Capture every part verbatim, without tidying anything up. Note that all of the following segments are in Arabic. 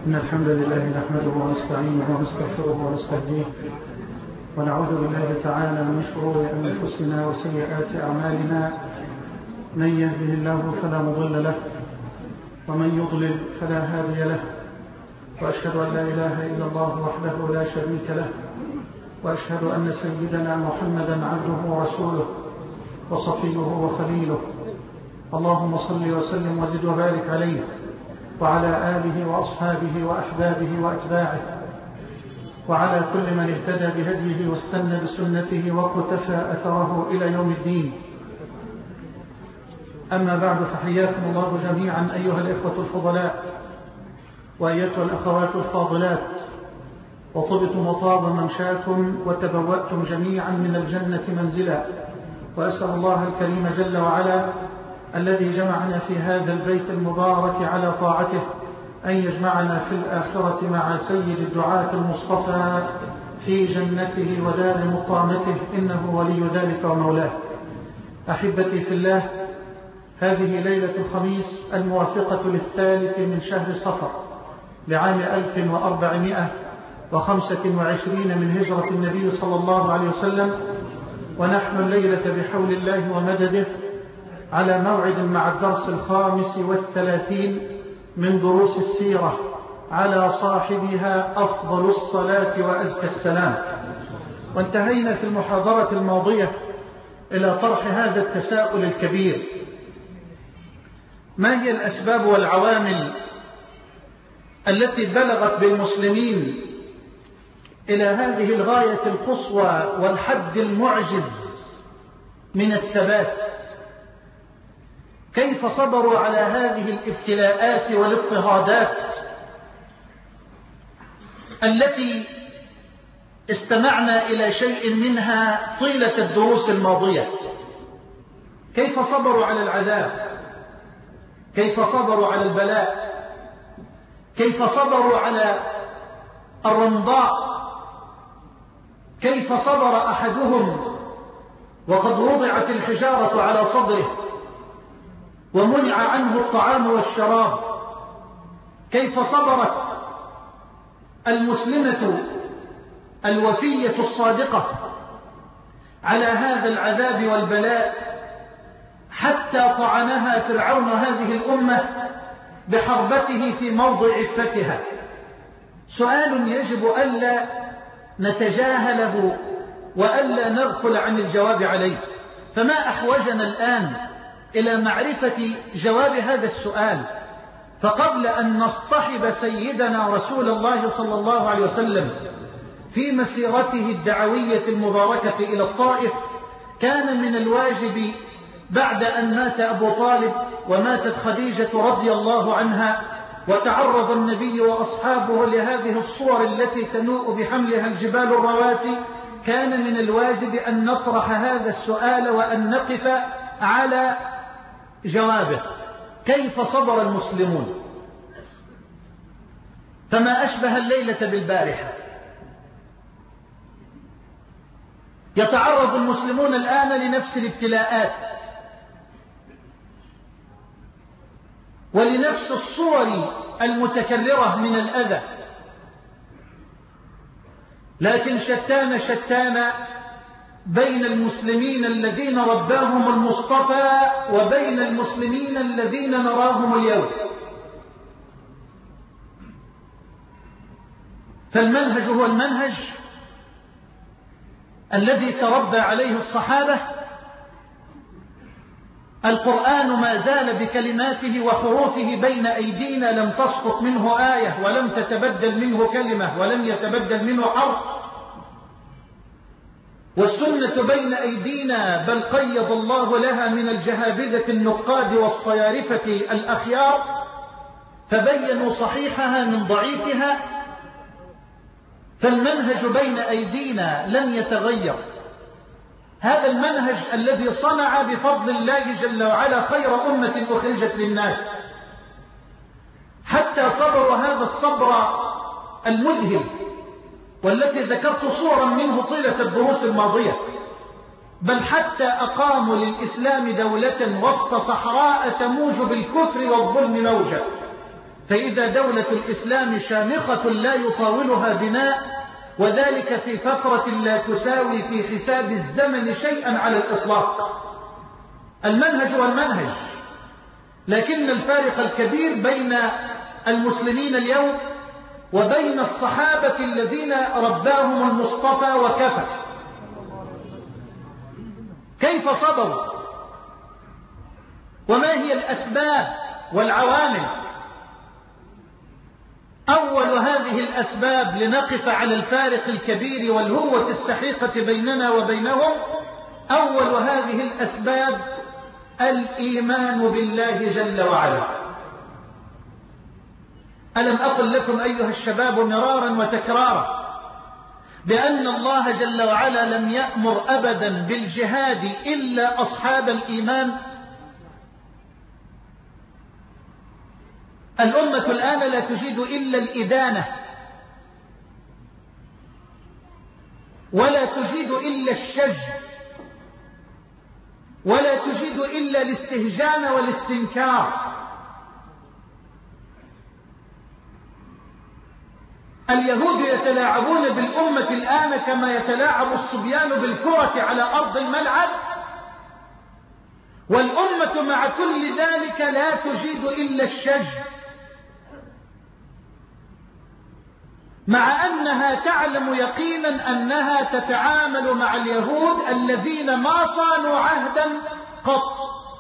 إن الحمد لله نحمده ونستعينه ونستغفره ونستهديه ونعوذ بالله تعالى من شرور أنفسنا وسيئات أعمالنا. من يهده الله فلا مضل له ومن يضلل فلا هادي له، وأشهد أن لا إله إلا الله وحده لا شريك له، وأشهد أن سيدنا محمدا عبده ورسوله وصفيه وخليله. اللهم صل وسلم وزد وبارك عليه وعلى آله وأصحابه وأحبابه وأتباعه وعلى كل من اهتدى بهديه واستنى بسنته وقتفى أثره إلى يوم الدين. أما بعد، فحياكم الله جميعا أيها الإخوة الفضلاء وأيتها الأخوات الفاضلات، وطبتم وطاب ممشاكم وتبوأتم جميعا من الجنة منزلا. وأسأل الله الكريم جل وعلا الذي جمعنا في هذا البيت المبارك على طاعته أن يجمعنا في الآخرة مع سيد الدعاة المصطفى في جنته ودار مقامته، إنه ولي ذلك ومولاه. أحبتي في الله، هذه ليلة الخميس الموافقة للثالث من شهر صفر لعام ألف وأربعمائة وخمسة وعشرين من هجرة النبي صلى الله عليه وسلم، ونحن الليلة بحول الله ومدده على موعد مع الدرس الخامس والثلاثين من دروس السيرة على صاحبها أفضل الصلاة وأزكى السلام. وانتهينا في المحاضرة الماضية إلى طرح هذا التساؤل الكبير: ما هي الأسباب والعوامل التي بلغت بالمسلمين إلى هذه الغاية القصوى والحد المعجز من الثبات؟ كيف صبروا على هذه الابتلاءات والاضطهادات التي استمعنا إلى شيء منها طيلة الدروس الماضية؟ كيف صبروا على العذاب؟ كيف صبروا على البلاء؟ كيف صبروا على الرمضاء؟ كيف صبر أحدهم وقد وضعت الحجارة على صدره ومنع عنه الطعام والشراب؟ كيف صبرت المسلمة الوفية الصادقة على هذا العذاب والبلاء حتى طعنها فرعون هذه الأمة بحربته في موضع عفتها؟ سؤال يجب ألا نتجاهله وألا نغفل عن الجواب عليه. فما أحوجنا الآن إلى معرفة جواب هذا السؤال؟ فقبل أن نصطحب سيدنا رسول الله صلى الله عليه وسلم في مسيرته الدعوية المباركة إلى الطائف، كان من الواجب بعد أن مات أبو طالب وماتت خديجة رضي الله عنها وتعرض النبي وأصحابه لهذه الصور التي تنوء بحملها الجبال الرواسي، كان من الواجب أن نطرح هذا السؤال وأن نقف على جوابه: كيف صبر المسلمون؟ فما أشبه الليلة بالبارحة. يتعرض المسلمون الآن لنفس الابتلاءات ولنفس الصور المتكررة من الأذى، لكن شتان شتان بين المسلمين الذين رباهم المصطفى وبين المسلمين الذين نراهم اليوم. فالمنهج هو المنهج الذي تربى عليه الصحابة. القرآن ما زال بكلماته وحروفه بين أيدينا، لم تسقط منه آية ولم تتبدل منه كلمة ولم يتبدل منه حرف. والسنة بين أيدينا، بل قيض الله لها من الجهابذة النقاد والصيارفة الأخيار فبينوا صحيحها من ضعيفها. فالمنهج بين أيدينا لم يتغير. هذا المنهج الذي صنع بفضل الله جل وعلا خير أمة أخرجت للناس، حتى صبروا هذا الصبر المذهل والتي ذكرت صورا منه طيلة الدروس الماضية، بل حتى أقاموا للإسلام دولة وسط صحراء تموج بالكفر والظلم موجة. فإذا دولة الإسلام شامخة لا يطاولها بناء، وذلك في فترة لا تساوي في حساب الزمن شيئا على الإطلاق. المنهج والمنهج، لكن الفارق الكبير بين المسلمين اليوم وبين الصحابة الذين رباهم المصطفى وكفى. كيف صبروا؟ وما هي الأسباب والعوامل؟ أول هذه الأسباب لنقف على الفارق الكبير والهوة السحيقة بيننا وبينهم، أول هذه الأسباب الإيمان بالله جل وعلا. ألم أقل لكم أيها الشباب مرارا وتكرارا بأن الله جل وعلا لم يأمر أبدا بالجهاد إلا أصحاب الإيمان؟ الأمة الآن لا تجيد إلا الإدانة، ولا تجيد إلا الشج، ولا تجيد إلا الاستهجان والاستنكار. اليهود يتلاعبون بالأمة الآن كما يتلاعب الصبيان بالكرة على أرض الملعب، والأمة مع كل ذلك لا تجيد إلا الشج، مع أنها تعلم يقينا أنها تتعامل مع اليهود الذين ما صانوا عهدا قط.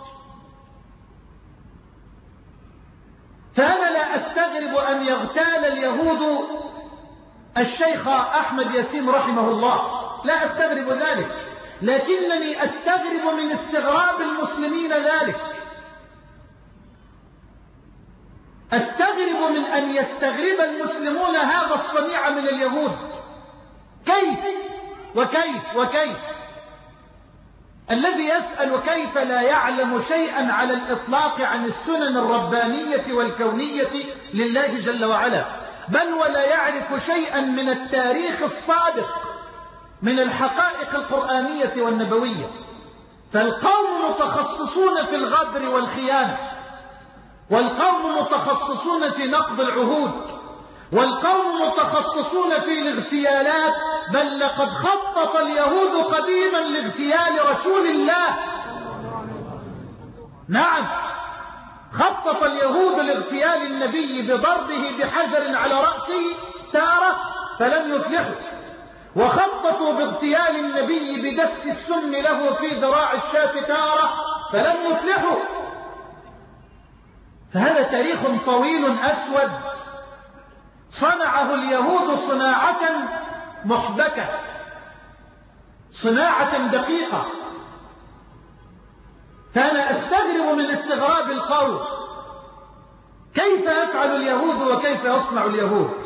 فأنا لا أستغرب أن يغتال اليهود الشيخ أحمد ياسين رحمه الله، لا أستغرب ذلك، لكنني أستغرب من استغراب المسلمين ذلك. أستغرب من أن يستغرب المسلمون هذا الصنيع من اليهود. كيف وكيف وكيف؟ الذي يسأل كيف لا يعلم شيئا على الإطلاق عن السنن الربانية والكونية لله جل وعلا، بل ولا يعرف شيئا من التاريخ الصادق من الحقائق القرآنية والنبوية. فالقوم متخصصون في الغدر والخيانة، والقوم متخصصون في نقض العهود، والقوم متخصصون في الاغتيالات، بل لقد خطط اليهود قديما لاغتيال رسول الله. نعم، خطط اليهود لاغتيال النبي بضربه بحجر على رأسه تارة فلم يفلحوا، وخططوا باغتيال النبي بدس السم له في ذراع الشاة تارة فلم يفلحوا. فهذا تاريخ طويل أسود صنعه اليهود صناعة محبكة، صناعة دقيقة. فأنا أستغرب من استغراب القول، كيف يفعل اليهود وكيف يصنع اليهود؟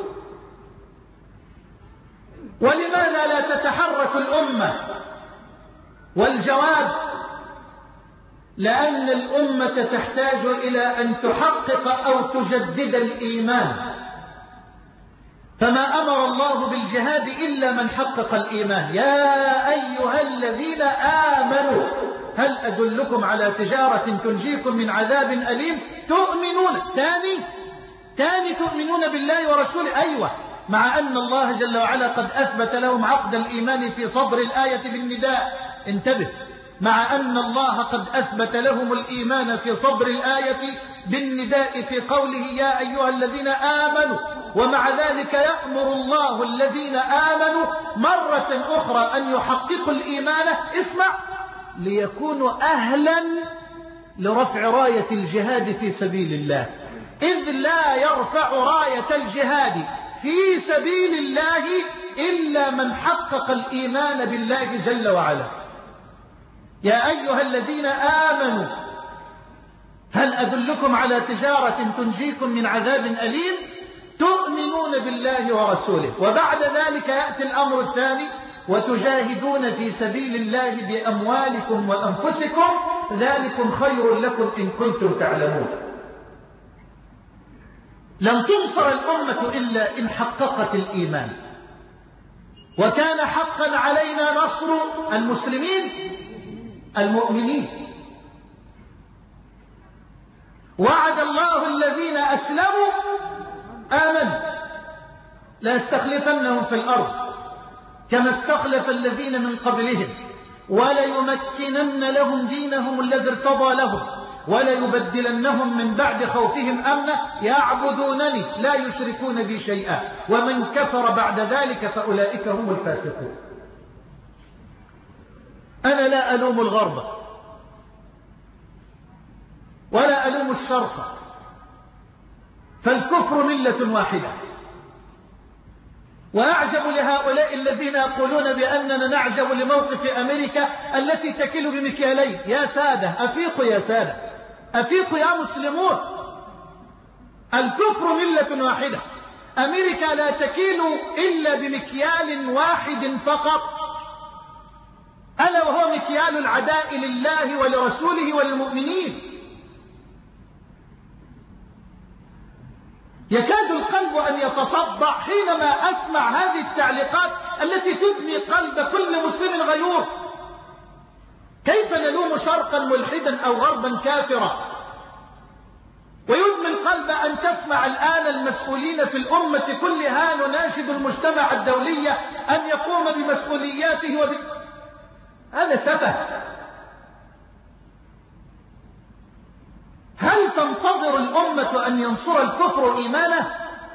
ولماذا لا تتحرك الأمة؟ والجواب لأن الأمة تحتاج إلى أن تحقق أو تجدد الإيمان، فما أمر الله بالجهاد إلا من حقق الإيمان. يا أيها الذين آمنوا هل أدلكم على تجارة تنجيكم من عذاب أليم؟ تؤمنون تاني تاني تؤمنون بالله ورسوله. أيوة، مع أن الله جل وعلا قد أثبت لهم عقد الإيمان في صدر الآية بالنداء. انتبه، مع أن الله قد أثبت لهم الإيمان في صدر الآية بالنداء في قوله يا أيها الذين آمنوا، ومع ذلك يأمر الله الذين آمنوا مرة أخرى أن يحققوا الإيمان، اسمع، ليكونوا أهلا لرفع راية الجهاد في سبيل الله، إذ لا يرفع راية الجهاد في سبيل الله إلا من حقق الإيمان بالله جل وعلا. يا أيها الذين آمنوا هل أدلكم على تجارة تنجيكم من عذاب أليم؟ تؤمنون بالله ورسوله. وبعد ذلك يأتي الأمر الثاني، وتجاهدون في سبيل الله بأموالكم وأنفسكم، ذلكم خير لكم إن كنتم تعلمون. لم تنصر الأمة إلا إن حققت الإيمان، وكان حقا علينا نصر المسلمين المؤمنين. وعد الله الذين أسلموا آمنوا لا يستخلفنهم في الأرض كما استخلف الذين من قبلهم وليمكنن لهم دينهم الذي ارتضى لهم وليبدلنهم من بعد خوفهم أمنا يعبدونني لا يشركون بي شيئا ومن كفر بعد ذلك فأولئك هم الفاسقون. أنا لا ألوم الغرب ولا ألوم الشرق، فالكفر ملة واحدة. وأعجب لهؤلاء الذين يقولون بأننا نعجب لموقف أمريكا التي تكل بمكيالين. يا سادة أفيقوا، يا سادة أفيقوا يا مسلمون، الكفر ملة واحدة. أمريكا لا تكيل إلا بمكيال واحد فقط، ألا وهو مكيال العداء لله ولرسوله وللمؤمنين. يكاد القلب أن يتصدع حينما أسمع هذه التعليقات التي تدمي قلب كل مسلم غيور. كيف نلوم شرقا ملحدا أو غربا كافرا؟ ويدمي القلب أن تسمع الآن المسؤولين في الأمة كلها نناشد المجتمع الدولي أن يقوم بمسؤولياته وب... هذا سفه. هل تنتظر الأمة أن ينصر الكفر إيمانه؟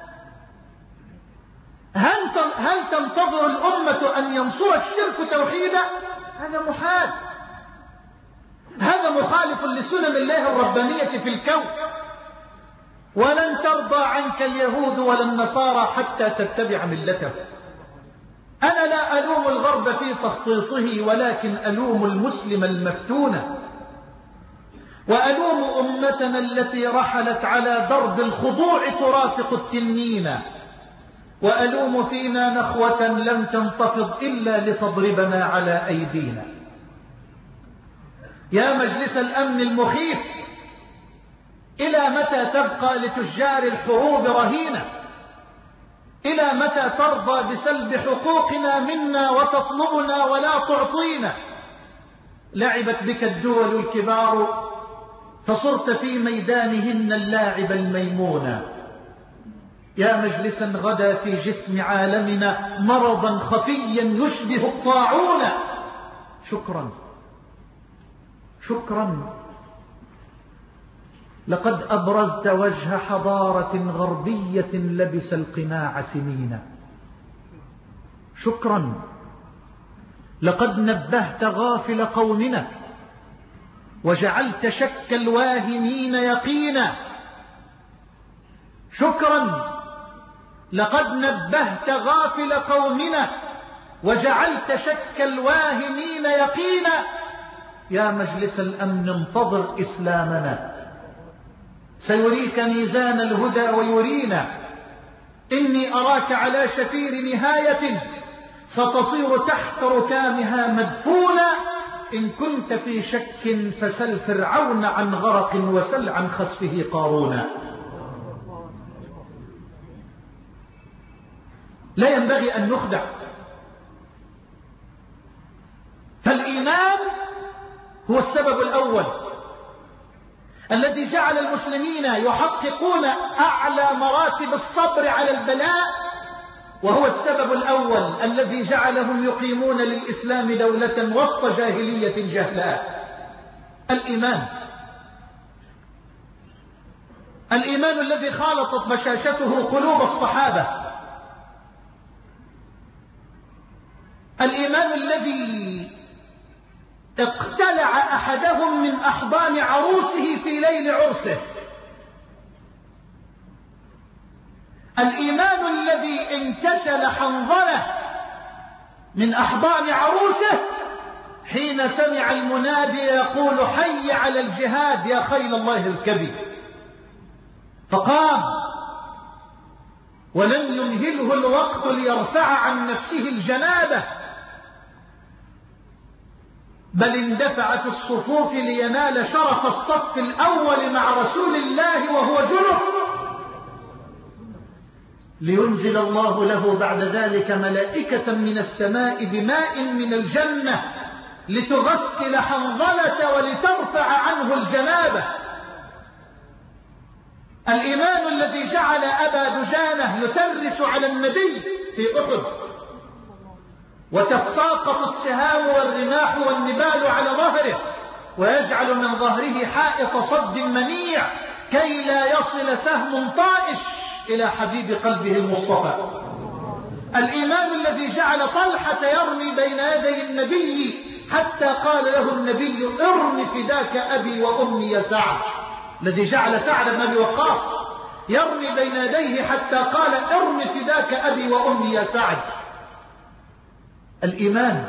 هل تنتظر الأمة أن ينصر الشرك توحيده؟ هذا محال، هذا مخالف لسنن الله الربانية في الكون. ولن ترضى عنك اليهود ولا النصارى حتى تتبع ملته. أنا لا ألوم الغرب في تخطيطه، ولكن ألوم المسلم المفتون، وألوم أمتنا التي رحلت على درب الخضوع ترافق التنين، وألوم فينا نخوة لم تنتفض إلا لتضربنا على أيدينا. يا مجلس الأمن المخيف، إلى متى تبقى لتجار الحروب رهينة؟ إلى متى ترضى بسلب حقوقنا منا وتطلبنا ولا تعطينا؟ لعبت بك الدول الكبار فصرت في ميدانهن اللاعب الميمون. يا مجلسا غدا في جسم عالمنا مرضا خفيا يشبه الطاعون. شكرا شكرا، لقد أبرزت وجه حضارة غربية لبس القناع سنين. شكرا، لقد نبهت غافل قومنا وجعلت شك الواهمين يقينا. شكرا، لقد نبهت غافل قومنا وجعلت شك الواهمين يقينا. يا مجلس الأمن انتظر إسلامنا، سيريك ميزان الهدى ويرينا. إني أراك على شفير نهاية ستصير تحت ركامها مدفونا. إن كنت في شك فسل فرعون عن غرق وسل عن خسفه قارونا. لا ينبغي أن نخدع، فالإيمان هو السبب الأول الذي جعل المسلمين يحققون أعلى مراتب الصبر على البلاء، وهو السبب الأول الذي جعلهم يقيمون للإسلام دولة وسط جاهلية جهلاء. الإيمان، الإيمان الذي خالطت بشاشته قلوب الصحابة، الإيمان الذي اقتلع أحدهم من أحضان عروسه في ليل عرسه، الإيمان الذي انكسل حنظله من أحضان عروسه حين سمع المنادي يقول حي على الجهاد يا خيل الله الكبير، فقام ولم يمهله الوقت ليرفع عن نفسه الجنابة، بل اندفع في الصفوف لينال شرف الصف الأول مع رسول الله وهو جنب، لينزل الله له بعد ذلك ملائكة من السماء بماء من الجنة لتغسل حنظلة ولترفع عنه الجنابة. الإيمان الذي جعل أبا دجانة يترس على النبي في أحد وتساقط السهام والرماح والنبال على ظهره ويجعل من ظهره حائط صد منيع كي لا يصل سهم طائش إلى حبيب قلبه المصطفى. الإيمان الذي جعل طلحة يرمي بين يدي النبي حتى قال له النبي ارم فداك أبي وأمي يا سعد، الذي جعل سعد بن أبي وقاص يرمي بين يديه حتى قال ارم فداك أبي وأمي يا سعد. الإيمان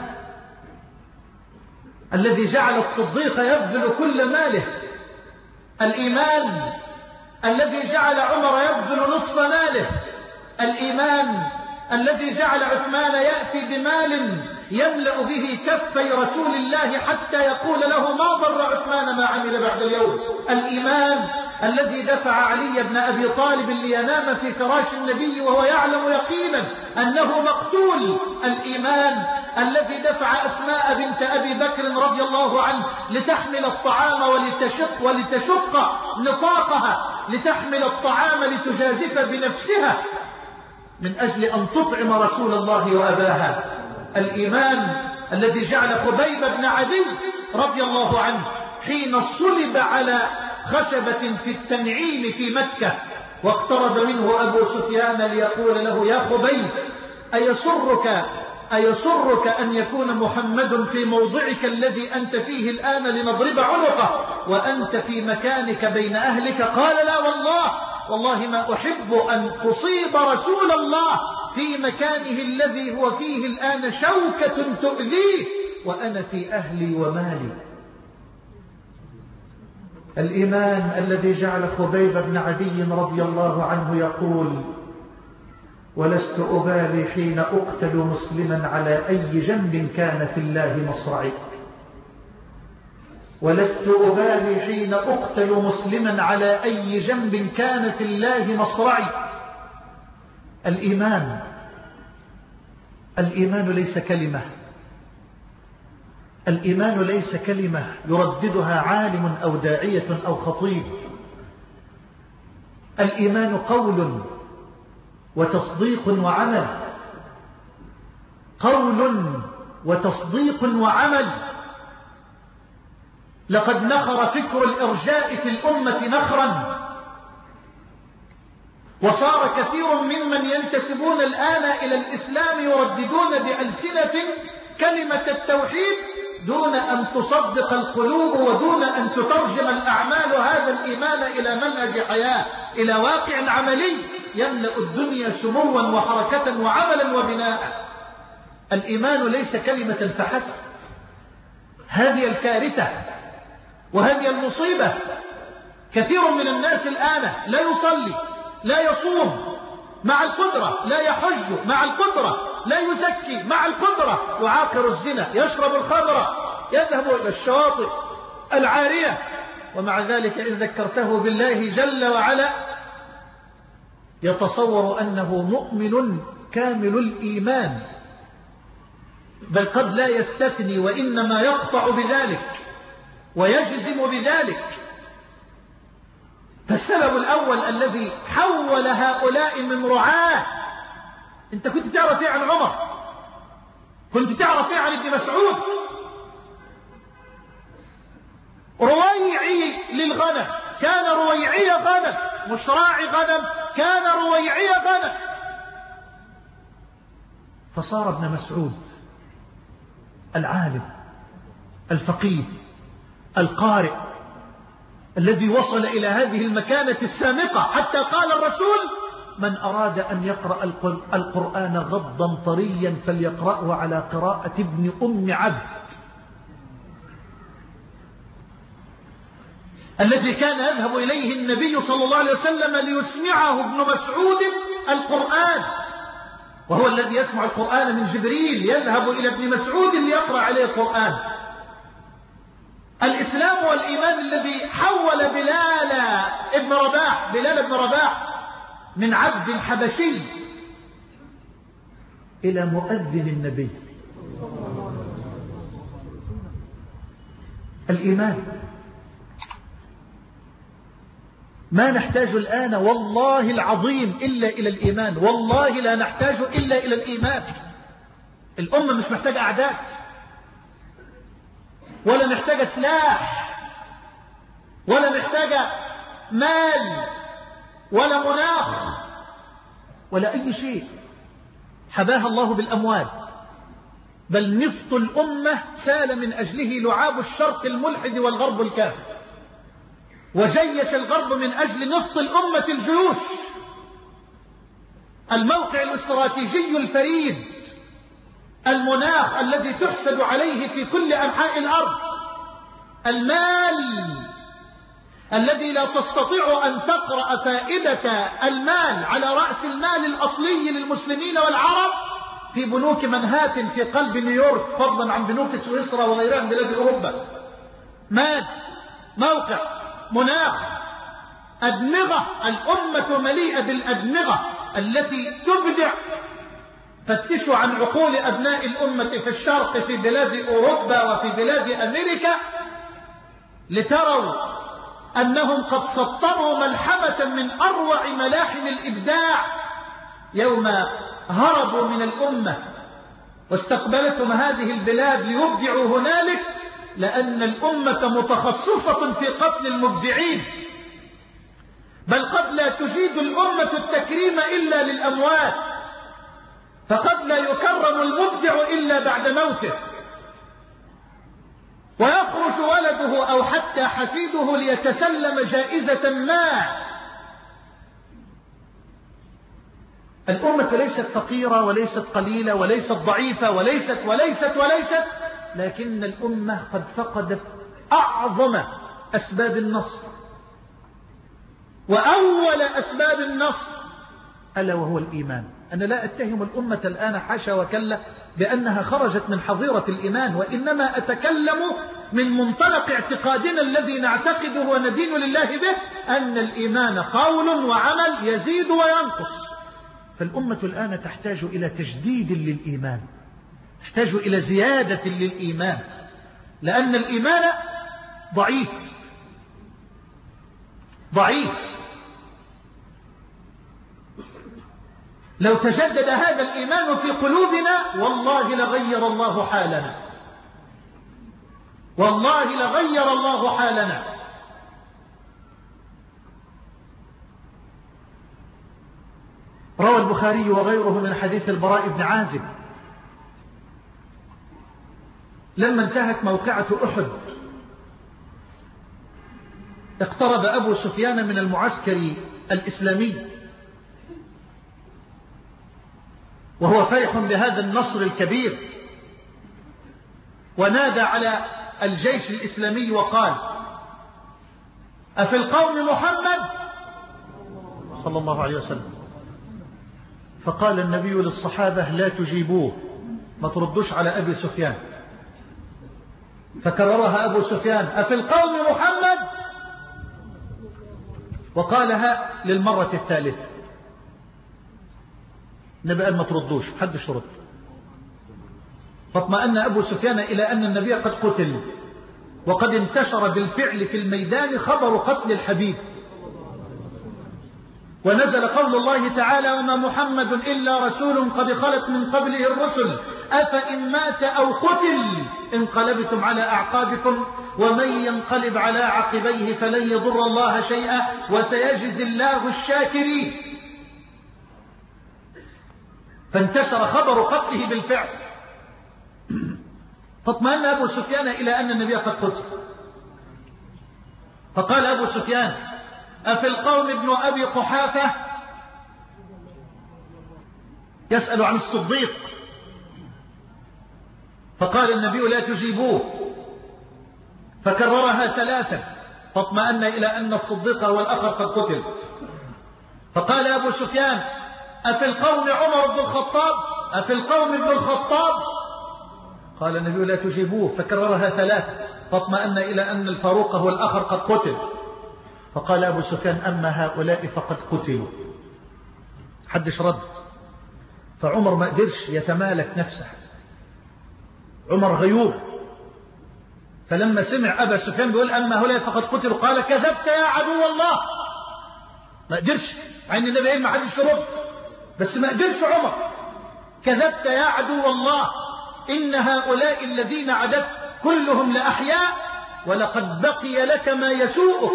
الذي جعل الصديق يبذل كل ماله، الإيمان الذي جعل عمر يبذل نصف ماله، الإيمان الذي جعل عثمان يأتي بمال يملأ به كفي رسول الله حتى يقول له ما ضر عثمان ما عمل بعد اليوم، الإيمان الذي دفع علي بن أبي طالب لينام في فراش النبي وهو يعلم يقينا أنه مقتول، الإيمان الذي دفع أسماء بنت أبي بكر رضي الله عنه لتحمل الطعام ولتشق, ولتشق نطاقها لتحمل الطعام لتجازف بنفسها من أجل أن تطعم رسول الله وأباها، الإيمان الذي جعل خبيب بن عدي رضي الله عنه حين صلب على خشبة في التنعيم في مكة واقترب منه أبو سفيان ليقول له يا خبيب أيسرك, أيسرك أن يكون محمد في موضعك الذي أنت فيه الآن لنضرب عنقه وأنت في مكانك بين أهلك؟ قال لا والله والله ما أحب أن تصيب رسول الله في مكانه الذي هو فيه الآن شوكة تؤذيه وأنا في أهلي ومالي. الإيمان الذي جعل خبيب بن عدي رضي الله عنه يقول ولست أبالي حين أقتل مسلما على أي جنب كان في الله مصرعي، ولست أبالي حين أقتل مسلما على أي جنب كان في الله مصرعي. الإيمان الإيمان ليس كلمة، الإيمان ليس كلمة يرددها عالم أو داعية أو خطيب، الإيمان قول وتصديق وعمل، قول وتصديق وعمل. لقد نخر فكر الإرجاء في الأمة نخرا، وصار كثير ممن ينتسبون الآن إلى الإسلام يرددون بألسنة كلمة التوحيد دون أن تصدق القلوب ودون أن تترجم الأعمال هذا الإيمان إلى منهج حياة، إلى واقع عملي يملأ الدنيا سموا وحركة وعملا وبناء. الإيمان ليس كلمة فحسب. هذه الكارثة وهذه المصيبة. كثير من الناس الآن لا يصلي لا يصوم مع القدرة، لا يحج مع القدرة، لا يزكي مع القدرة، يعاقر الزنا، يشرب الخمر، يذهب إلى الشواطئ العارية، ومع ذلك إن ذكرته بالله جل وعلا يتصور أنه مؤمن كامل الإيمان، بل قد لا يستثني وإنما يقطع بذلك ويجزم بذلك. فالسبب الأول الذي حول هؤلاء من رعاه، أنت كنت تعرف ايه عن عمر؟ كنت تعرف ايه عن ابن مسعود؟ رويعي للغنم، كان رويعي غنم، مش راعي غنم، كان رويعي غنم. فصار ابن مسعود العالم الفقيه القارئ الذي وصل إلى هذه المكانة السامقة، حتى قال الرسول من أراد أن يقرأ القرآن غضا طريا فليقرأه على قراءة ابن أم عبد، الذي كان يذهب إليه النبي صلى الله عليه وسلم ليسمعه ابن مسعود القرآن، وهو الذي يسمع القرآن من جبريل، يذهب إلى ابن مسعود ليقرأ عليه القرآن. الإسلام والإيمان الذي حول بلال ابن رباح بلال ابن رباح من عبد حبشي إلى مؤذن النبي. الإيمان ما نحتاج الآن والله العظيم إلا إلى الإيمان، والله لا نحتاج إلا إلى الإيمان. الأمة مش محتاجة أعداء، ولا محتاجة سلاح، ولا محتاجة مال، ولا مناخ، ولا أي شيء حباها الله بالأموال. بل نفط الأمة سال من أجله لعاب الشرق الملحد والغرب الكافر، وجيش الغرب من أجل نفط الأمة الجيوش. الموقع الاستراتيجي الفريد، المناخ الذي تحسد عليه في كل أنحاء الأرض، المال الذي لا تستطيع أن تقرأ فائدة المال على رأس المال الأصلي للمسلمين والعرب في بنوك منهاتن في قلب نيويورك، فضلا عن بنوك سويسرا وغيرها من بلاد أوروبا. مال، موقع، مناخ، أدمغة. الأمة مليئة بالأدمغة التي تبدع. فتشوا عن عقول أبناء الأمة في الشرق، في بلاد أوروبا وفي بلاد أمريكا، لتروا أنهم قد سطروا ملحمة من أروع ملاحم الإبداع يوم هربوا من الأمة واستقبلتهم هذه البلاد ليبدعوا هنالك، لأن الأمة متخصصة في قتل المبدعين. بل قد لا تجيد الأمة التكريم إلا للأموات، فقد لا يكرم المبدع إلا بعد موته، ويخرج ولده أو حتى حفيده ليتسلم جائزة ما. الأمة ليست فقيرة وليست قليلة وليست ضعيفة وليست وليست وليست لكن الأمة قد فقدت أعظم أسباب النصر، وأول أسباب النصر ألا وهو الإيمان. أنا لا أتهم الأمة الآن حاشا وكلا بأنها خرجت من حظيرة الإيمان، وإنما أتكلم من منطلق اعتقادنا الذي نعتقده وندين لله به، أن الإيمان قول وعمل يزيد وينقص. فالأمة الآن تحتاج إلى تجديد للإيمان، تحتاج إلى زيادة للإيمان، لأن الإيمان ضعيف ضعيف. لو تجدد هذا الإيمان في قلوبنا والله لغير الله حالنا، والله لغير الله حالنا. روى البخاري وغيره من حديث البراء بن عازب لما انتهت موقعة أحد اقترب أبو سفيان من المعسكر الإسلامي وهو فرح بهذا النصر الكبير، ونادى على الجيش الإسلامي وقال: أفي القوم محمد صلى الله عليه وسلم؟ فقال النبي للصحابة: لا تجيبوه، ما تردوش على أبي سفيان. فكررها أبو سفيان: أفي القوم محمد؟ وقالها للمرة الثالثة. النبي قال: ما تردوش، محدش رد. فاطمأن أبو سفيان إلى أن النبي قد قتل، وقد انتشر بالفعل في الميدان خبر قتل الحبيب، ونزل قول الله تعالى: وما محمد إلا رسول قد خلت من قبله الرسل أفإن مات أو قتل انقلبتم على أعقابكم ومن ينقلب على عقبيه فلن يضر الله شيئا وسيجزي الله الشاكرين. فانتشر خبر قتله بالفعل. فاطمأن أبو سفيان إلى أن النبي قد قتل، فقال أبو سفيان: أفي القوم ابن أبي قحافة؟ يسأل عن الصديق. فقال النبي: لا تجيبوه. فكررها ثلاثا، فاطمأن إلى أن الصديق هو الآخر قد قتل. فقال أبو سفيان: أفي القوم عمر بن الخطاب؟ أفي القوم ابن الخطاب؟ قال النبي: لا تجيبوه. فكررها ثلاثا، فاطمأن إلى أن الفاروق هو الآخر قد قتل. فقال أبو سفيان: أما هؤلاء فقد قتلوا. حدش رد. فعمر ما قدرش يتمالك نفسه، عمر غيور. فلما سمع أبا سفيان بيقول: أما هؤلاء فقد قتلوا، قال: كذبت يا عدو الله، ما قدرش، مع ان النبي ما حدش يرد، بس ما قدرش عمر. كذبت يا عدو الله، إن هؤلاء الذين عددت كلهم لأحياء، ولقد بقي لك ما يسوءك.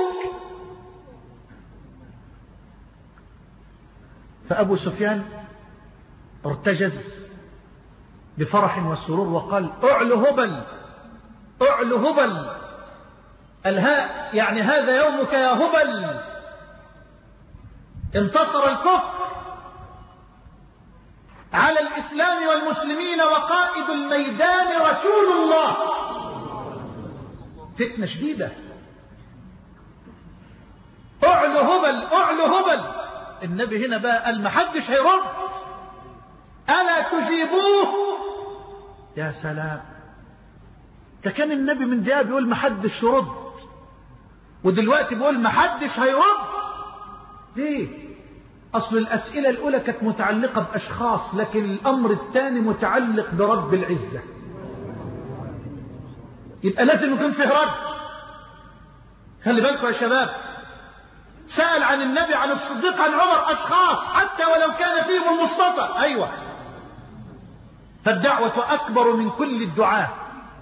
فأبو سفيان ارتجز بفرح وسرور وقال أعلو هبل، أعلو هبل، الهاء يعني هذا يومك يا هبل، انتصر الكفر على الإسلام والمسلمين، وقائد الميدان رسول الله. فتنة شديدة. أعلو هبل، أعلو هبل. النبي هنا بقى قال محدش هيرد، ألا تجيبوه. يا سلام، ده كان النبي من دقيقة بيقول محدش يرد، ودلوقتي بيقول محدش هيرد. ليه؟ أصل الأسئلة الأولى كانت متعلقة بأشخاص، لكن الأمر الثاني متعلق برب العزة، يبقى لازم يكون فيه رد. خلي بالكم يا شباب، سأل عن النبي عن الصديق عن عمر أشخاص حتى ولو كان فيهم المصطفى، أيوة، فالدعوة أكبر من كل الدعاء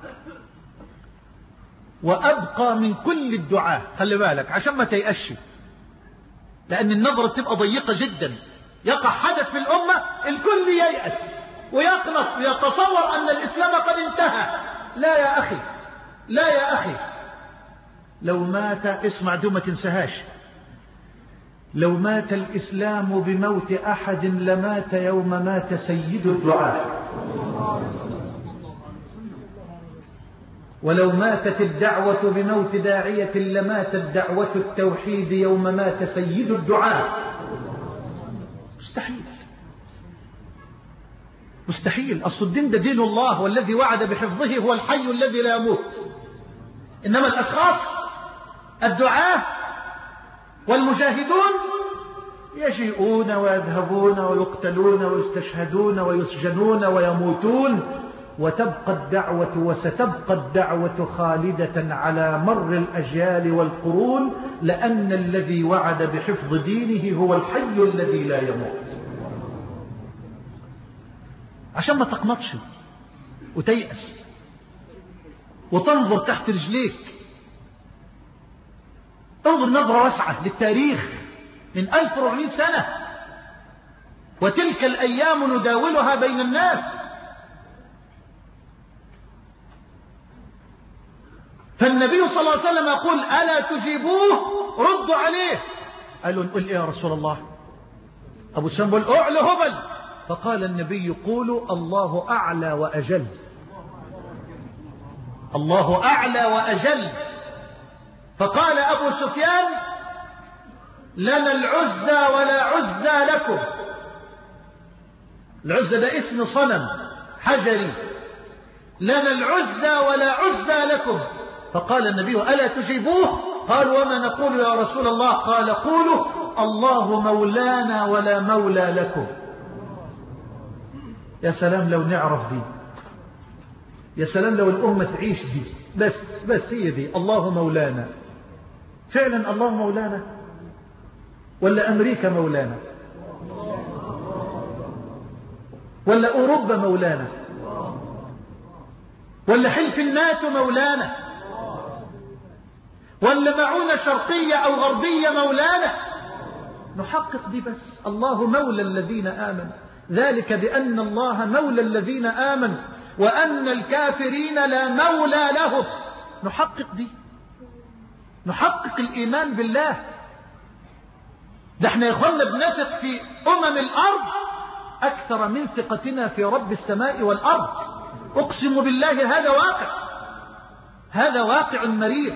وأبقى من كل الدعاء. خلي بالك عشان ما تيأسش، لأن النظرة تبقى ضيقة جدا، يقع حدث في الأمة الكل ييأس ويقنط ويتصور أن الإسلام قد انتهى. لا يا أخي، لا يا أخي، لو مات، اسمع دو ما تنساهاش، لو مات الإسلام بموت أحد لمات يوم مات سيد الدعاء، ولو ماتت الدعوة بموت داعية لماتت دعوة التوحيد يوم مات سيد الدعاء. مستحيل، مستحيل. أصل الدين ده دين الله، والذي وعد بحفظه هو الحي الذي لا يموت. إنما الأشخاص الدعاة والمجاهدون يجيئون ويذهبون ويقتلون ويستشهدون ويسجنون ويموتون، وتبقى الدعوة وستبقى الدعوة خالدة على مر الأجيال والقرون، لأن الذي وعد بحفظ دينه هو الحي الذي لا يموت. عشان ما تقنطش وتيأس وتنظر تحت رجليك، انظر نظرة واسعة للتاريخ من ألف وأربعمائة سنة، وتلك الأيام نداولها بين الناس. فالنبي صلى الله عليه وسلم يقول ألا تجيبوه، ردوا عليه. قالوا نقول إيه يا رسول الله؟ أبو سفيان بيقول أعلى هبل. فقال النبي قولوا الله أعلى وأجل، الله أعلى وأجل. فقال أبو سفيان لنا العزى ولا عزى لكم. العزى ده اسم صنم حجري، لنا العزى ولا عزى لكم. فقال النبي ألا تجيبوه؟ قالوا وما نقول يا رسول الله؟ قال قولوا الله مولانا ولا مولى لكم. يا سلام لو نعرف دي، يا سلام لو الأمة تعيش دي، بس بس هي دي، الله مولانا. فعلا الله مولانا، ولا أمريكا مولانا، ولا أوروبا مولانا، ولا حلف الناتو مولانا، ولا معونة شرقية أو غربية مولانا؟ نحقق دي بس. الله مولى الذين آمنوا، ذلك بأن الله مولى الذين آمنوا وأن الكافرين لا مولى لهم. نحقق دي، نحقق الإيمان بالله. ده احنا يا اخوانا بنثق في أمم الأرض أكثر من ثقتنا في رب السماء والأرض. أقسم بالله هذا واقع، هذا واقع مرير.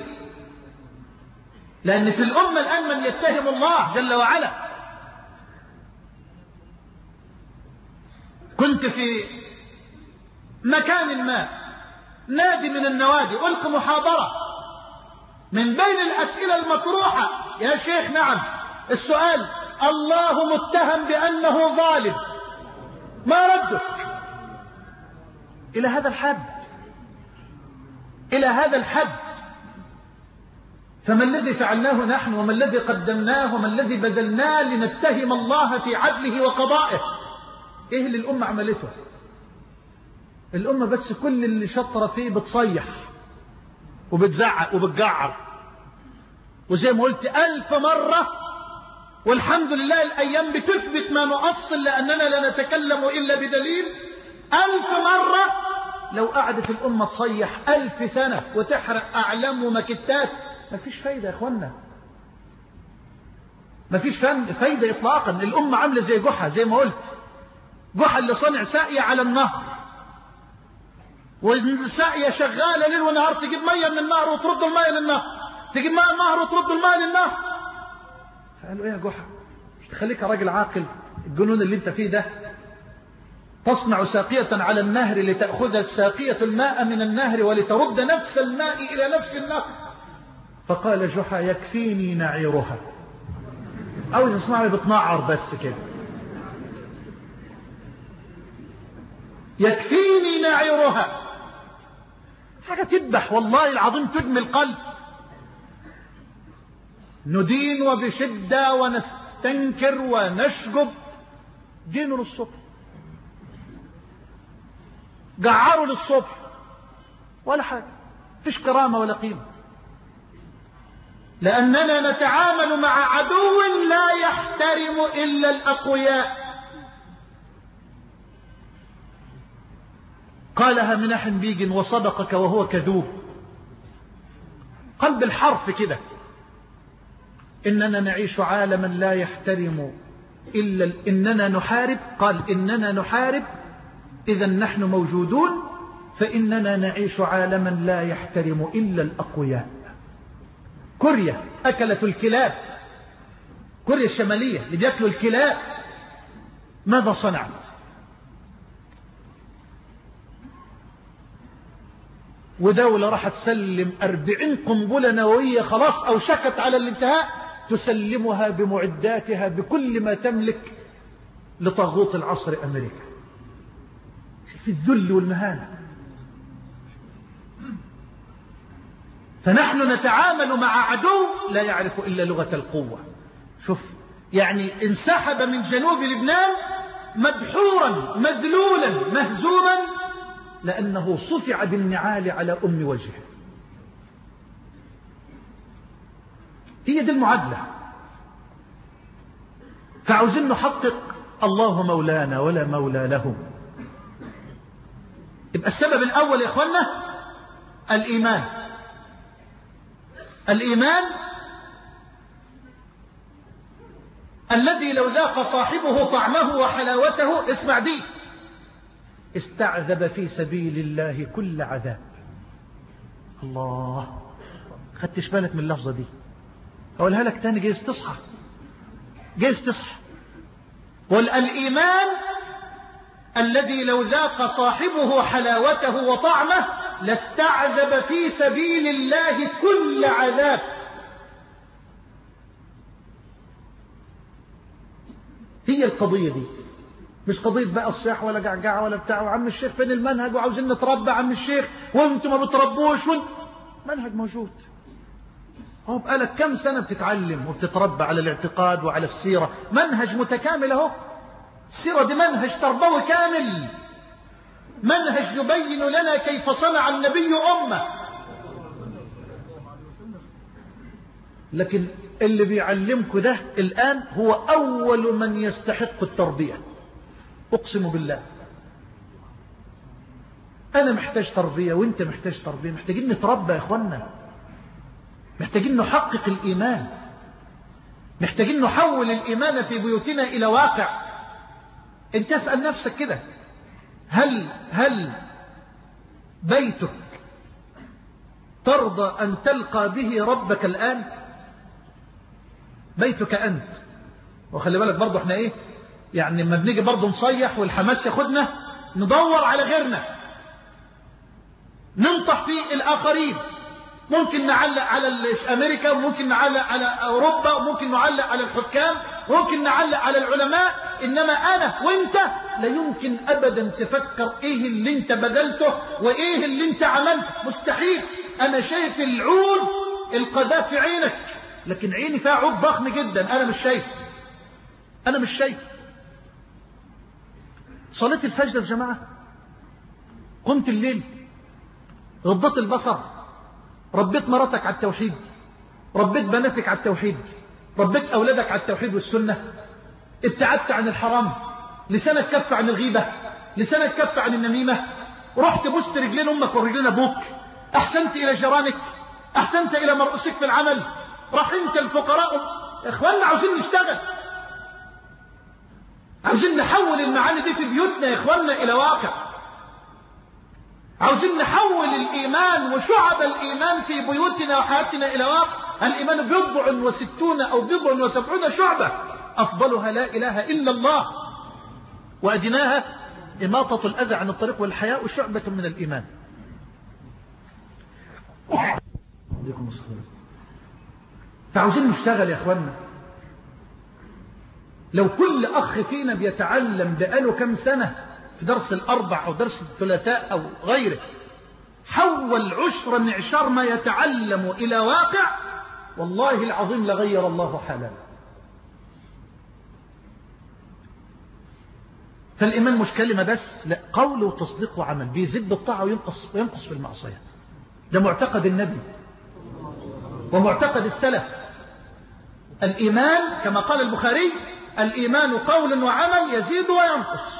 لأن في الأمة الآن من يتهم الله جل وعلا. كنت في مكان ما، نادي من النوادي، ألقي محاضرة، من بين الأسئلة المطروحة يا شيخ نعم السؤال الله متهم بأنه ظالم، ما ردك؟ إلى هذا الحد، إلى هذا الحد. فما الذي فعلناه نحن وما الذي قدمناه وما الذي بذلناه لنتهم الله في عدله وقضائه؟ ايه اللي الأمة عملته؟ الأمة بس كل اللي شطر فيه بتصيح وبتزعق وبتجعر، وزي ما قلت ألف مرة، والحمد لله الأيام بتثبت ما نؤصل لأننا لا نتكلم إلا بدليل. ألف مرة لو قعدت الأمة تصيح ألف سنة وتحرق أعلام ومكتات ما فيش فايدة يا أخوانا، ما فيش فايدة إطلاقا. الأمة عاملة زي جحا، زي ما قلت، جحا اللي صنع ساقية على النهر، والساقية شغالة ليل ونهار تجيب مية من النهر وترد المية للنهر، تجيب ماء النهر وترد الماء للنهر. فقالوا ايه يا جحا، مش تخليك راجل عاقل؟ الجنون اللي انت فيه ده، تصنع ساقية على النهر لتأخذ ساقية الماء من النهر ولترد نفس الماء إلى نفس النهر. فقال جحا يكفيني نعيرها. عاوز اسمعها بتنعر بس كده، يكفيني نعيرها. حاجة تذبح والله العظيم، تدمي القلب. ندين وبشدة ونستنكر ونشجب، دينه للصبح، جعروا للصبح، ولا حاجة، فيش كرامة ولا قيمة، لأننا نتعامل مع عدو لا يحترم إلا الأقوياء. قالها مناحم بيجن وصدقك وهو كذوب، قلب الحرف كده. إننا نعيش عالما لا يحترم إلا ال... إننا نحارب، قال إننا نحارب إذا نحن موجودون، فإننا نعيش عالما لا يحترم إلا الأقوياء. كوريا أكلت الكلاب، كوريا الشمالية اللي بيأكلوا الكلاب، ماذا صنعت؟ ودولة راح تسلم أربعين قنبلة نووية خلاص أو شكت على الانتهاء، تسلمها بمعداتها بكل ما تملك لطاغوت العصر أمريكا. في الذل والمهانة. فنحن نتعامل مع عدو لا يعرف إلا لغة القوة. شوف يعني انسحب من جنوب لبنان مدحورا مذلولا مهزوما لأنه صفع بالنعال على أم وجهه. هي دي المعادلة. فعاوزين نحقق الله مولانا ولا مولى له. يبقى السبب الأول يا إخوانا الإيمان. الإيمان الذي لو ذاق صاحبه طعمه وحلاوته، اسمع دي، استعذب في سبيل الله كل عذاب. الله، خدتش بالك من اللفظة دي؟ أقولها لك تاني جايز تصحى، جايز تصحى. والإيمان الذي لو ذاق صاحبه حلاوته وطعمه لاستعذب في سبيل الله كل عذاب. هي القضية دي، مش قضية بقى الصياح ولا جعجعة ولا بتاع، وعم الشيخ فين المنهج وعاوزين نتربى عم الشيخ وانتم ما بتربوش وانت... منهج موجود. هو بقالك كم سنة بتتعلم وبتتربى على الاعتقاد وعلى السيرة، منهج متكامل اهو. السيرة دي منهج تربوي كامل، منهج يبين لنا كيف صنع النبي أمة. لكن اللي بيعلمكم ده الآن هو أول من يستحق التربية، أقسم بالله. أنا محتاج تربية وانت محتاج تربية، محتاجين نتربى يا إخوانا، محتاجين نحقق الإيمان، محتاجين نحول الإيمان في بيوتنا إلى واقع. انت اسأل نفسك كده، هل هل بيتك ترضى أن تلقى به ربك الآن؟ بيتك أنت. وخلي بالك برضو احنا ايه يعني، لما بنيجي برضو نصيح والحماس ياخدنا ندور على غيرنا، ننطح في الآخرين. ممكن نعلق على أمريكا، وممكن نعلق على أوروبا، وممكن نعلق على الحكام، وممكن نعلق على العلماء. إنما أنا وإنت لا يمكن أبدا تفكر إيه اللي أنت بذلته وإيه اللي أنت عملته، مستحيل. أنا شايف العود القذاف في عينك، لكن عيني فيها عود ضخم جدا أنا مش شايف، أنا مش شايف. صلاة الفجر يا جماعة، قمت الليل، غضت البصر، ربيت مراتك على التوحيد، ربيت بناتك على التوحيد، ربيت أولادك على التوحيد والسنة، ابتعدت عن الحرام، لسانك كف عن الغيبة، لسانك كف عن النميمة، رحت بست رجلين أمك ورجلين أبوك، أحسنت إلى جيرانك، أحسنت إلى مرؤوسك في العمل، رحمت الفقراء. يا إخواننا عاوزين نشتغل، عاوزين نحول المعاني دي في بيوتنا يا إخواننا إلى واقع، عاوزين نحول الإيمان وشعب الإيمان في بيوتنا وحياتنا إلى واقع. الإيمان بضع وستون أو بضع وسبعون شعبة، أفضلها لا إله إلا الله، وأدناها إماطة الأذى عن الطريق، والحياء شعبة من الإيمان. فعاوزين نشتغل يا أخوانا. لو كل أخ فينا بيتعلم بقاله كم سنة في درس الأربع أو درس الثلاثاء أو غيره، حول عشر معشار ما يتعلم إلى واقع، والله العظيم لغير الله حاله. فالإيمان مش كلمة بس، لا، قول وتصديق وعمل، بيزيد بالطاعة وينقص وينقص بالمعصية. ده معتقد النبي ومعتقد السلف. الإيمان كما قال البخاري: الإيمان قول وعمل يزيد وينقص.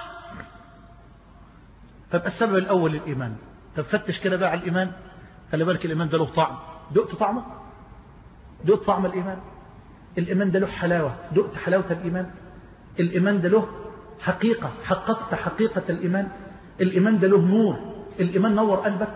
فبقى السبب الأول الإيمان. طب فتش كده بقى على الإيمان، خلي بالك الإيمان ده له طعم، دقت طعمه؟ دقت طعم الإيمان؟ الإيمان ده له حلاوة، دقت حلاوة الإيمان؟ الإيمان ده له حقيقة، حققت حقيقة الإيمان؟ الإيمان ده له نور، الإيمان نور قلبك؟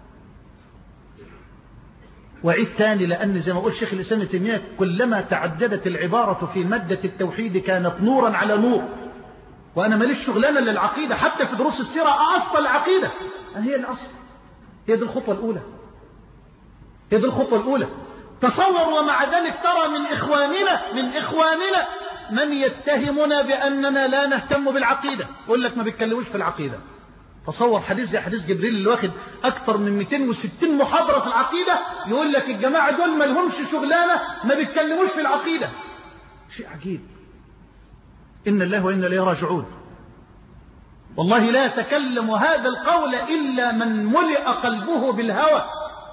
وعيد تاني، لأن زي ما قول شيخ الإسلام ابن تيمية: كلما تعددت العبارة في مادة التوحيد كانت نورا على نور. وأنا ماليش شغلانة للعقيدة، حتى في دروس السيرة أصل العقيدة هي الأصل، هي دي الخطوة الأولى، هي دي الخطوة الأولى. تصور ومع ذلك ترى من إخواننا من إخواننا من يتهمنا بأننا لا نهتم بالعقيدة، يقول لك ما بيتكلموش في العقيدة. تصور حديث زي حديث جبريل اللي واخد أكثر من مئتين وستين محاضرة في العقيدة، يقول لك الجماعة دول ما لهمش شغلانة، ما بيتكلموش في العقيدة. شيء عجيب. إن الله وإنا إليه راجعون. والله لا يتكلم هذا القول إلا من ملئ قلبه بالهوى.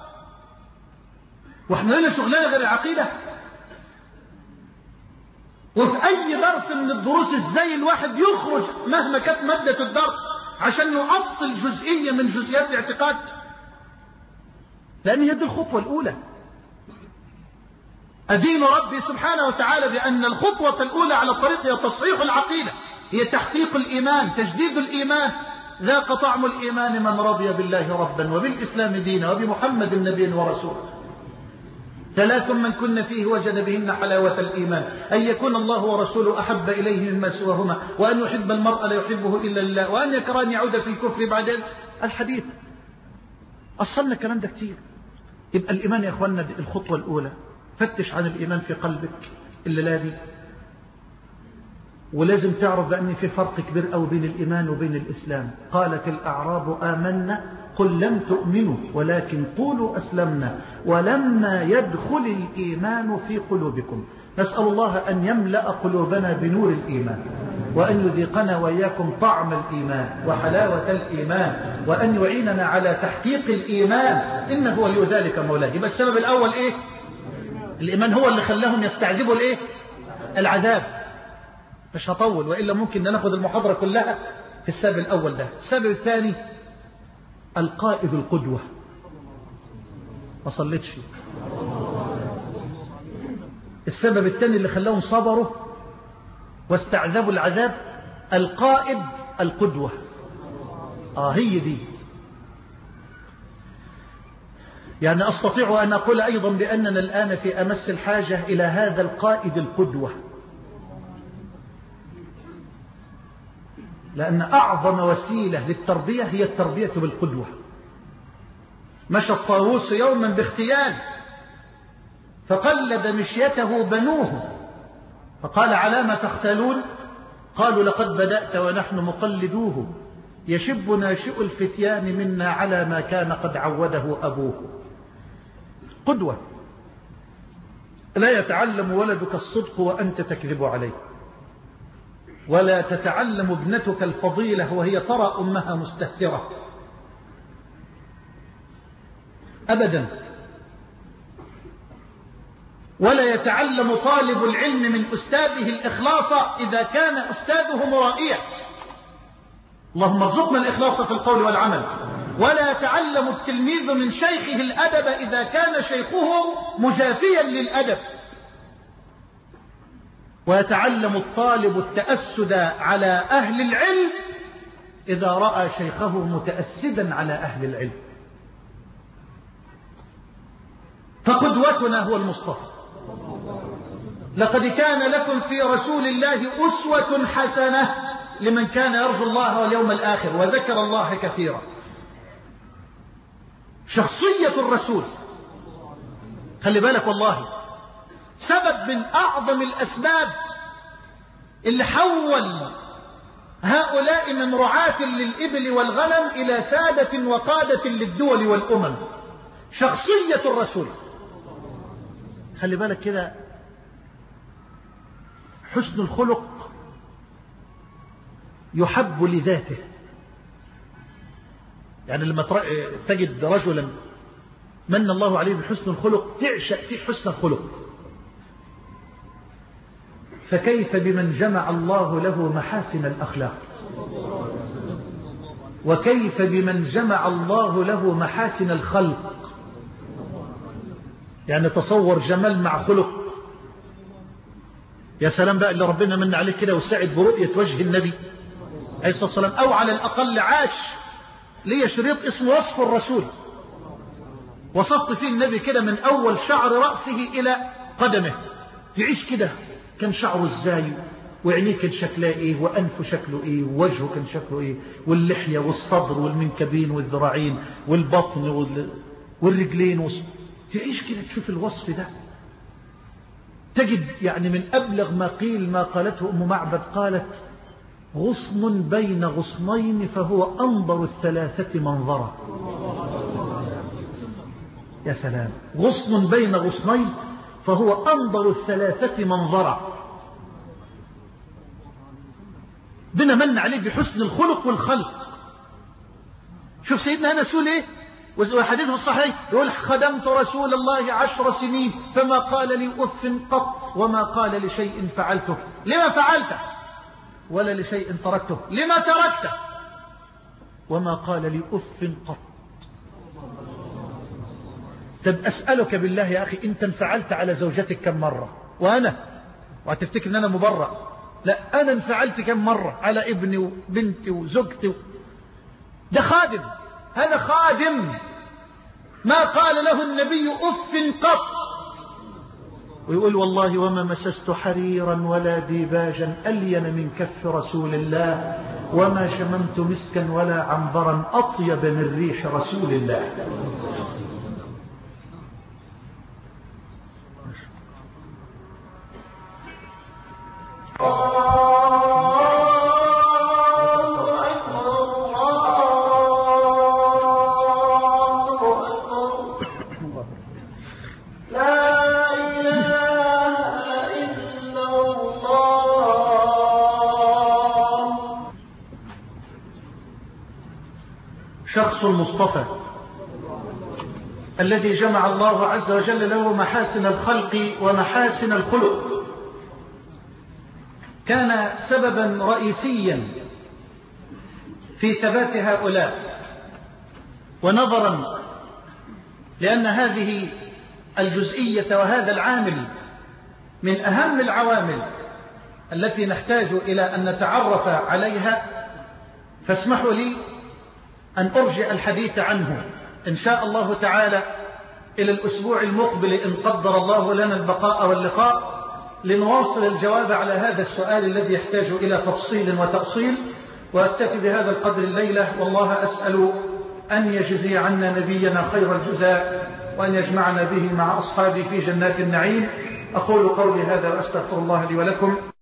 واحنا لنا شغلانة غير العقيدة؟ وفي أي درس من الدروس ازاي الواحد يخرج مهما كانت مادة الدرس عشان يؤصل جزئية من جزئيات الاعتقاد؟ لأن هي دي الخطوة الأولى. أدين ربي سبحانه وتعالى بأن الخطوة الأولى على الطريق هي تصحيح العقيدة، هي تحقيق الإيمان، تجديد الإيمان. ذاق طعم الإيمان من رضي بالله ربا وبالإسلام دينا وبمحمد نبيا ورسولا. ثلاث من كن فيه وجد بهن حلاوة الإيمان: أن يكون الله ورسوله أحب إليه مما سواهما، وأن يحب المرء لا يحبه إلا الله، وأن يكره أن يعود في الكفر بعد الحديث. أصلنا الكلام ده كتير. يبقى الإيمان يا أخوانا الخطوة الأولى. فتش عن الإيمان في قلبك الليلة دي، ولازم تعرف بأن في فرق كبير أوي بين الإيمان وبين الإسلام. قالت الأعراب آمنا قل لم تؤمنوا ولكن قولوا أسلمنا ولما يدخل الإيمان في قلوبكم. نسأل الله أن يملأ قلوبنا بنور الإيمان، وأن يذيقنا وإياكم طعم الإيمان وحلاوة الإيمان، وأن يعيننا على تحقيق الإيمان، إنه ولي ذلك مولاه. يبقى السبب الأول إيه؟ الإيمان هو اللي خلاهم يستعذبوا الإيه؟ العذاب. مش هطول وإلا ممكن ناخذ المحاضرة كلها في السبب الأول ده. السبب الثاني القائد القدوة. ما صليتش فيه. السبب الثاني اللي خلاهم صبروا واستعذبوا العذاب القائد القدوة. آه هي دي. يعني أستطيع أن أقول أيضا بأننا الآن في أمس الحاجة إلى هذا القائد القدوة، لأن أعظم وسيلة للتربية هي التربية بالقدوة. مشى الطاووس يوما باغتيال فقلد مشيته بنوه فقال: على ما تختالون؟ قالوا: لقد بدأت ونحن مقلدوه، يشب ناشئ الفتيان منا على ما كان قد عوده أبوه. قدوة. لا يتعلم ولدك الصدق وأنت تكذب عليه، ولا تتعلم ابنتك الفضيلة وهي ترى أمها مستهترة أبدا. ولا يتعلم طالب العلم من أستاذه الإخلاص إذا كان أستاذه مرائيا. اللهم ارزقنا الإخلاص في القول والعمل. ولا يتعلم التلميذ من شيخه الأدب إذا كان شيخه مجافيا للأدب. ويتعلم الطالب التأسد على أهل العلم إذا رأى شيخه متأسدا على أهل العلم. فقدوتنا هو المصطفى. لقد كان لكم في رسول الله أسوة حسنة لمن كان يرجو الله واليوم الآخر وذكر الله كثيرا. شخصية الرسول، خلي بالك والله، سبب من أعظم الأسباب اللي حول هؤلاء من رعاة للإبل والغنم إلى سادة وقادة للدول والأمم. شخصية الرسول، خلي بالك كده، حسن الخلق يحب لذاته. يعني لما تجد رجلا من الله عليه بحسن الخلق تعشق فيه حسن الخلق. فكيف بمن جمع الله له محاسن الأخلاق، وكيف بمن جمع الله له محاسن الخلق. يعني تصور جمال مع خلق. يا سلام بقى اللي ربنا من عليه كده وسعد برؤية وجه النبي عليه الصلاة والسلام، أو على الأقل عاش لي شريط اسمه وصف الرسول، وصفت فيه النبي كده من أول شعر رأسه إلى قدمه. تعيش كده كان شعره ازاي، وعينيه كان شكلها ايه، وأنفه شكله ايه، ووجهه كان شكله ايه، واللحية والصدر والمنكبين والذراعين والبطن والرجلين وص... تعيش كده تشوف الوصف ده، تجد يعني من أبلغ ما قيل ما قالته أم معبد، قالت غصن بين غصنين فهو أنظر الثلاثة منظرا. يا سلام، غصن بين غصنين فهو أنظر الثلاثة منظرا. بنا من عليه بحسن الخلق والخلق. شوف سيدنا أنس يقول ايه، وحديثه الصحيح يقول خدمت رسول الله عشر سنين فما قال لي أف قط وما قال لشيء فعلته. لما فعلته؟ ولا لشيء تركته. لما تركته؟ وما قال لي أف قط. طب أسألك بالله يا أخي، أنت انفعلت على زوجتك كم مرة؟ وأنا وهتفتكر أن أنا مبرأ؟ لا، أنا انفعلت كم مرة على ابني وبنتي وزوجتي. ده خادم، هذا خادم ما قال له النبي أف قط. ويقول والله وما مسست حريرا ولا ديباجا ألين من كف رسول الله، وما شممت مسكا ولا عنبرا أطيب من ريح رسول الله. شخص المصطفى الذي جمع الله عز وجل له محاسن الخلق ومحاسن الخلق، كان سببا رئيسيا في ثبات هؤلاء. ونظرا لأن هذه الجزئية وهذا العامل من أهم العوامل التي نحتاج إلى أن نتعرف عليها، فاسمحوا لي أن أرجع الحديث عنه إن شاء الله تعالى إلى الأسبوع المقبل إن قدر الله لنا البقاء واللقاء، لنواصل الجواب على هذا السؤال الذي يحتاج إلى تفصيل وتأصيل. وأكتفي بهذا القدر الليلة، والله أسأل أن يجزي عنا نبينا خير الجزاء، وأن يجمعنا به مع أصحابه في جنات النعيم. أقول قولي هذا وأستغفر الله لي ولكم.